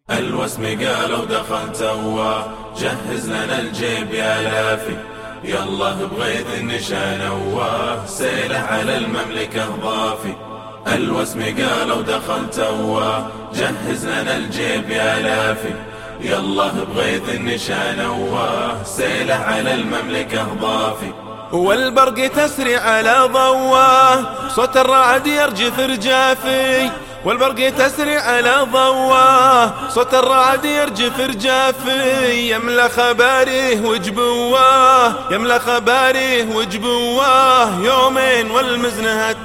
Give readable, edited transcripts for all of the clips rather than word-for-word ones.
الوسم قالوا دخل تواه، جهز لنا الجيب يا لافي، يلا بغيث النشان واه، سيله على المملكة ضافي. الوسم قالوا دخل تواه، جهز لنا الجيب يا لافي، يلا بغيث النشان واه، سيله على المملكة ضافي. والبرق تسري على ضواه، صوت الرعد يرجف رجافي، والبرق تسري على ضواه، صوت الرعد يرجف رجافي، يملى خباريه وجبواه، يملى خباريه وجبواه، يومين والمزن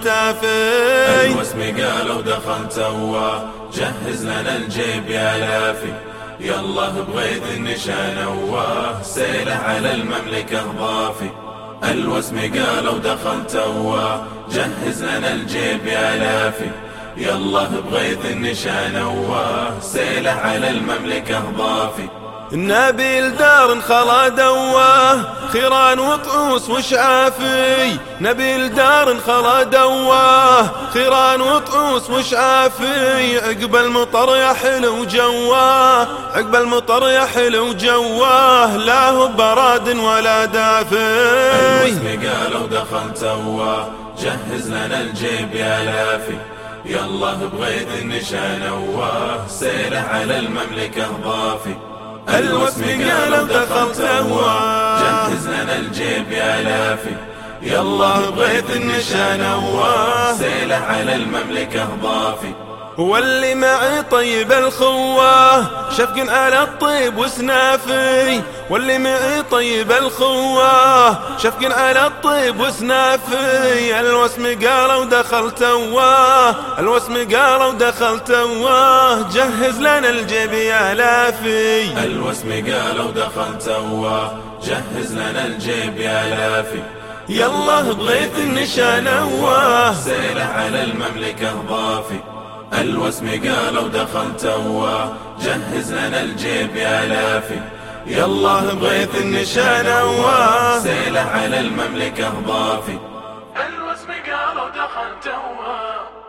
هتافي. الوسم قالوا دخل تواه، جهز لنا الجيب يا لافي، يلا بغيث النشان واه، سيله على المملكة ضافي. الوسم قالوا دخل تواه، جهز لنا الجيب يا لافي، يلا بغيث النشان واه، سيله على المملكة ضافي. نبيل دار خلا دواه، خيران وطعوس وشعافي، نبيل دار خلا دواه، خيران وطعوس وشعافي، عقب المطر يحلو جواه، عقب المطر يحلو جواه، لا هو براد ولا دافي. الوسم قالوا دخل تواه، جهز لنا الجيب يا لافي، يلا بغيث النشان واه، سيله على المملكة ضافي. الوسم قالوا دخل تواه، جهز لنا الجيب يا لافي، يلا بغيث النشان واه، سيله على المملكة ضافي. واللي معي طيب الخواه، شفق على الطيب وسنافي، واللي معي طيب الخواه، شفق على الطيب وسنافي. الوسم قالوا دخل تواه، الوسم قالوا دخل تواه، جهز لنا الجيب يا لافي. الوسم قالوا دخل تواه، جهز لنا الجيب يا لافي، يلا بغيث النشان واه، سيله على المملكة ضافي. الوسم قالوا دخل تواه، جهز لنا الجيب يا لافي، يلا بغيث النشان واه، سيله على المملكة ضافي. الوسم قالوا دخل تواه.